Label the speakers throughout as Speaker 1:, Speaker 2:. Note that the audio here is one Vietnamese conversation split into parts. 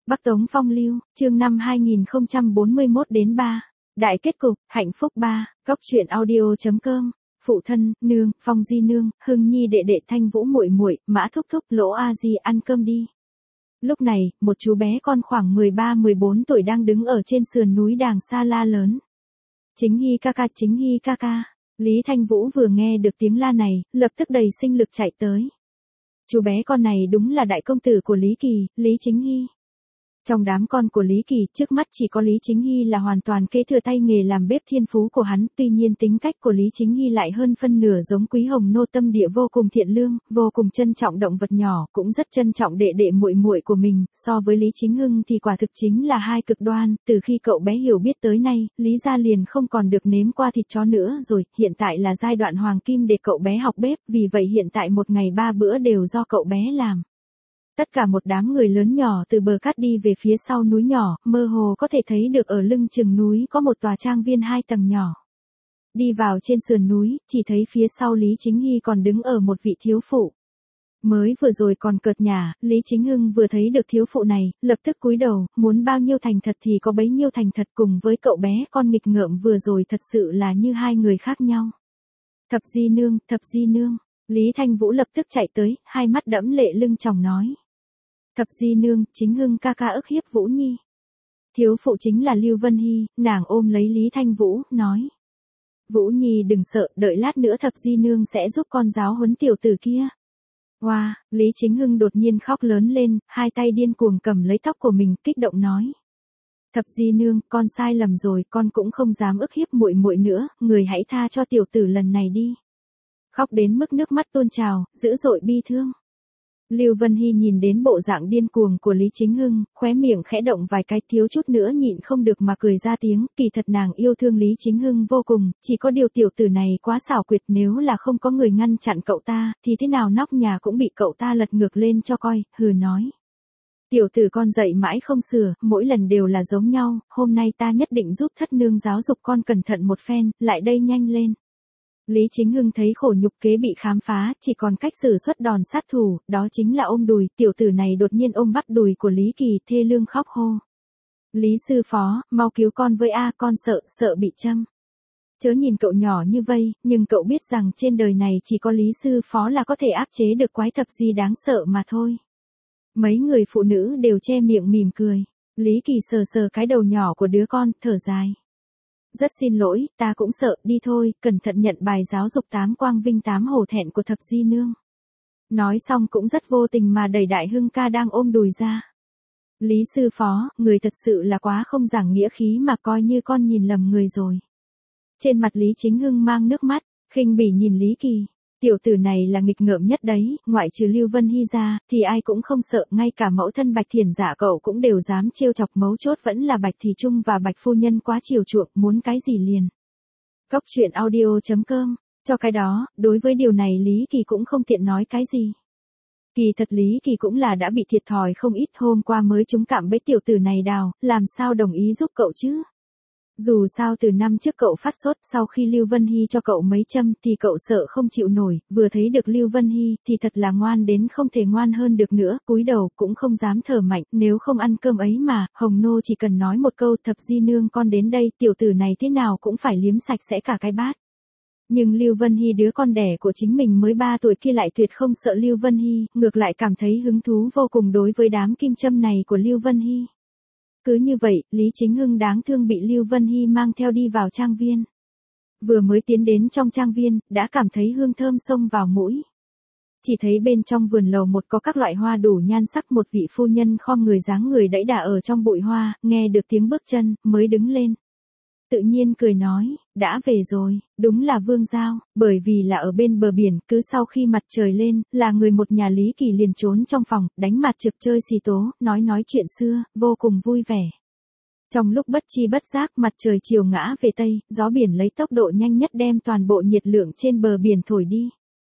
Speaker 1: Bắc Tống Phong Lưu, chương 5 2041-3. Đại kết cục, hạnh phúc 3, góc truyện audio.com. Phụ thân, nương, Phong Di nương, Hưng Nhi đệ đệ, Thanh Vũ muội muội, Mã thúc thúc, Lỗ A Di ăn cơm đi. Lúc này, một chú bé con khoảng 13-14 tuổi đang đứng ở trên sườn núi đàng xa la lớn. Chính Hi ca ca, Chính Hi ca ca. Lý Thanh Vũ vừa nghe được tiếng la này, lập tức đầy sinh lực chạy tới. Chú bé con này đúng là đại công tử của Lý Kỳ, Lý Chính Hi. Trong đám con của Lý Kỳ, trước mắt chỉ có Lý Chính Hi là hoàn toàn kế thừa tay nghề làm bếp thiên phú của hắn, tuy nhiên tính cách của Lý Chính Hi lại hơn phân nửa giống Quý Hồng Nô, tâm địa vô cùng thiện lương, vô cùng trân trọng động vật nhỏ, cũng rất trân trọng đệ đệ muội muội của mình, so với Lý Chính Hưng thì quả thực chính là hai cực đoan, từ khi cậu bé hiểu biết tới nay, Lý gia liền không còn được nếm qua thịt chó nữa rồi, hiện tại là giai đoạn hoàng kim để cậu bé học bếp, vì vậy hiện tại một ngày 3 bữa đều do cậu bé làm. Tất cả một đám người lớn nhỏ từ bờ cát đi về phía sau núi nhỏ, mơ hồ có thể thấy được ở lưng chừng núi có một tòa trang viên 2 tầng nhỏ. Đi vào trên sườn núi, chỉ thấy phía sau Lý Chính Hi còn đứng ở một vị thiếu phụ. Mới vừa rồi còn cợt nhả, Lý Chính Hưng vừa thấy được thiếu phụ này, lập tức cúi đầu, muốn bao nhiêu thành thật thì có bấy nhiêu thành thật, cùng với cậu bé con nghịch ngợm vừa rồi thật sự là như hai người khác nhau. Thập Di nương, Thập Di nương. Lý Thanh Vũ lập tức chạy tới, hai mắt đẫm lệ lưng tròng nói. Thập Di nương, Chính Hưng ca ca ức hiếp Vũ Nhi. Thiếu phụ chính là Lưu Vân Hy, nàng ôm lấy Lý Thanh Vũ, nói. Vũ Nhi đừng sợ, đợi lát nữa Thập Di nương sẽ giúp con giáo huấn tiểu tử kia. Wow, Lý Chính Hưng đột nhiên khóc lớn lên, hai tay điên cuồng cầm lấy tóc của mình, kích động nói. Thập Di nương, con sai lầm rồi, con cũng không dám ức hiếp muội muội nữa, người hãy tha cho tiểu tử lần này đi. Khóc đến mức nước mắt tuôn trào, dữ dội bi thương. Lưu Vân Hy nhìn đến bộ dạng điên cuồng của Lý Chính Hưng, khóe miệng khẽ động vài cái, thiếu chút nữa nhịn không được mà cười ra tiếng, kỳ thật nàng yêu thương Lý Chính Hưng vô cùng, chỉ có điều tiểu tử này quá xảo quyệt, nếu là không có người ngăn chặn cậu ta, thì thế nào nóc nhà cũng bị cậu ta lật ngược lên cho coi, hừ nói. Tiểu tử con dạy mãi không sửa, mỗi lần đều là giống nhau, hôm nay ta nhất định giúp thất nương giáo dục con cẩn thận một phen, lại đây nhanh lên. Lý Chính Hưng thấy khổ nhục kế bị khám phá, chỉ còn cách sử xuất đòn sát thủ, đó chính là ôm đùi, tiểu tử này đột nhiên ôm bắt đùi của Lý Kỳ, thê lương khóc hô. Lý sư phó, mau cứu con với a, con sợ bị châm. Chớ nhìn cậu nhỏ như vây, nhưng cậu biết rằng trên đời này chỉ có Lý sư phó là có thể áp chế được quái thập gì đáng sợ mà thôi. Mấy người phụ nữ đều che miệng mỉm cười. Lý Kỳ sờ cái đầu nhỏ của đứa con, thở dài. Rất xin lỗi, ta cũng sợ, đi thôi, cẩn thận nhận bài giáo dục 8 quang vinh 8 hổ thẹn của Thập Di nương. Nói xong cũng rất vô tình mà đẩy Đại Hưng ca đang ôm đùi ra. Lý sư phó, người thật sự là quá không giảng nghĩa khí mà, coi như con nhìn lầm người rồi. Trên mặt Lý Chính Hưng mang nước mắt, khinh bỉ nhìn Lý Kỳ. Tiểu tử này là nghịch ngợm nhất đấy, ngoại trừ Lưu Vân Hy ra, thì ai cũng không sợ, ngay cả mẫu thân Bạch Thiển Dạ cậu cũng đều dám trêu chọc, mấu chốt vẫn là Bạch Thị Trung và Bạch Phu Nhân quá chiều chuộng, muốn cái gì liền. Góc truyện audio.com, cho cái đó, đối với điều này Lý Kỳ cũng không tiện nói cái gì. Kỳ thật Lý Kỳ cũng là đã bị thiệt thòi không ít, hôm qua mới trúng cạm bẫy tiểu tử này đào, làm sao đồng ý giúp cậu chứ. Dù sao từ năm trước cậu phát sốt, sau khi Lưu Vân Hy cho cậu mấy châm thì cậu sợ không chịu nổi, vừa thấy được Lưu Vân Hy thì thật là ngoan đến không thể ngoan hơn được nữa, cúi đầu cũng không dám thở mạnh, nếu không ăn cơm ấy mà, Hồng Nô chỉ cần nói một câu Thập Di nương con đến đây, tiểu tử này thế nào cũng phải liếm sạch sẽ cả cái bát. Nhưng Lưu Vân Hy đứa con đẻ của chính mình mới 3 tuổi kia lại tuyệt không sợ Lưu Vân Hy, ngược lại cảm thấy hứng thú vô cùng đối với đám kim châm này của Lưu Vân Hy. Cứ như vậy, Lý Chính Hưng đáng thương bị Lưu Vân Hy mang theo đi vào trang viên. Vừa mới tiến đến trong trang viên, đã cảm thấy hương thơm xông vào mũi. Chỉ thấy bên trong vườn lầu một có các loại hoa đủ nhan sắc, một vị phu nhân khom người dáng người đẫy đà ở trong bụi hoa, nghe được tiếng bước chân, mới đứng lên. Tự nhiên cười nói, đã về rồi, đúng là Vương Giao, bởi vì là ở bên bờ biển, cứ sau khi mặt trời lên, là người một nhà Lý Kỳ liền trốn trong phòng, đánh mặt trực chơi xì tố, nói chuyện xưa, vô cùng vui vẻ. Trong lúc bất chi bất giác mặt trời chiều ngã về Tây, gió biển lấy tốc độ nhanh nhất đem toàn bộ nhiệt lượng trên bờ biển thổi đi.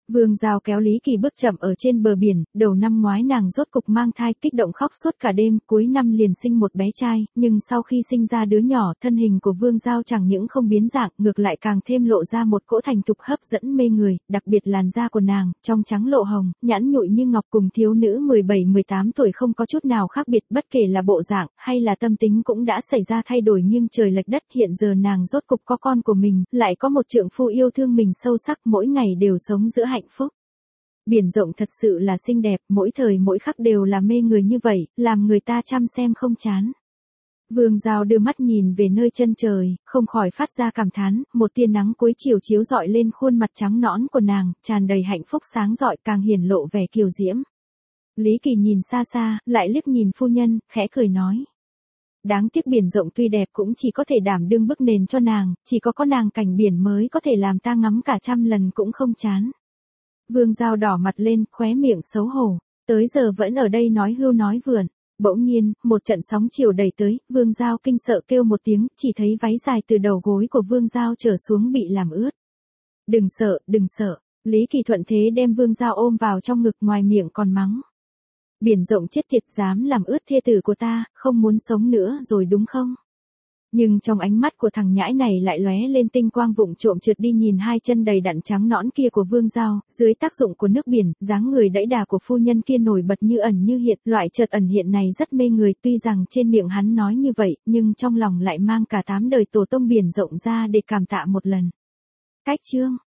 Speaker 1: Vương Giao kéo Lý Kỳ bước chậm ở trên bờ biển, đầu năm ngoái nàng rốt cục mang thai, kích động khóc suốt cả đêm, cuối năm liền sinh một bé trai, nhưng sau khi sinh ra đứa nhỏ, thân hình của Vương Giao chẳng những không biến dạng, ngược lại càng thêm lộ ra một cỗ thành thục hấp dẫn mê người, đặc biệt làn da của nàng, trong trắng lộ hồng, nhẵn nhụi như ngọc, cùng thiếu nữ 17-18 tuổi không có chút nào khác biệt, bất kể là bộ dạng, hay là tâm tính cũng đã xảy ra thay đổi nghiêng trời lệch đất, hiện giờ nàng rốt cục có con của mình, lại có một trượng phu yêu thương mình sâu sắc, mỗi ngày đều sống giữa hạnh phúc. Biển rộng thật sự là xinh đẹp, mỗi thời mỗi khắc đều là mê người như vậy, làm người ta chăm xem không chán. Vương Giao đưa mắt nhìn về nơi chân trời, không khỏi phát ra cảm thán, một tia nắng cuối chiều chiếu rọi lên khuôn mặt trắng nõn của nàng, tràn đầy hạnh phúc sáng rọi, càng hiển lộ vẻ kiều diễm. Lý Kỳ nhìn xa xa, lại liếc nhìn phu nhân, khẽ cười nói. Đáng tiếc biển rộng tuy đẹp cũng chỉ có thể đảm đương bức nền cho nàng, chỉ có nàng cảnh biển mới có thể làm ta ngắm cả trăm lần cũng không chán. Vương Giao đỏ mặt lên, khóe miệng xấu hổ, tới giờ vẫn ở đây nói hưu nói vượn. Bỗng nhiên, một trận sóng chiều đẩy tới, Vương Giao kinh sợ kêu một tiếng, chỉ thấy váy dài từ đầu gối của Vương Giao trở xuống bị làm ướt. Đừng sợ, đừng sợ. Lý Kỳ thuận thế đem Vương Giao ôm vào trong ngực, ngoài miệng còn mắng. Biển rộng chết tiệt, dám làm ướt thê tử của ta, không muốn sống nữa rồi đúng không? Nhưng trong ánh mắt của thằng nhãi này lại lóe lên tinh quang, vụng trộm trượt đi nhìn hai chân đầy đặn trắng nõn kia của Vương Giao, dưới tác dụng của nước biển, dáng người đẫy đà của phu nhân kia nổi bật như ẩn như hiện, loại chợt ẩn hiện này rất mê người, tuy rằng trên miệng hắn nói như vậy, nhưng trong lòng lại mang cả 8 đời tổ tông biển rộng ra để cảm tạ một lần. Cách chương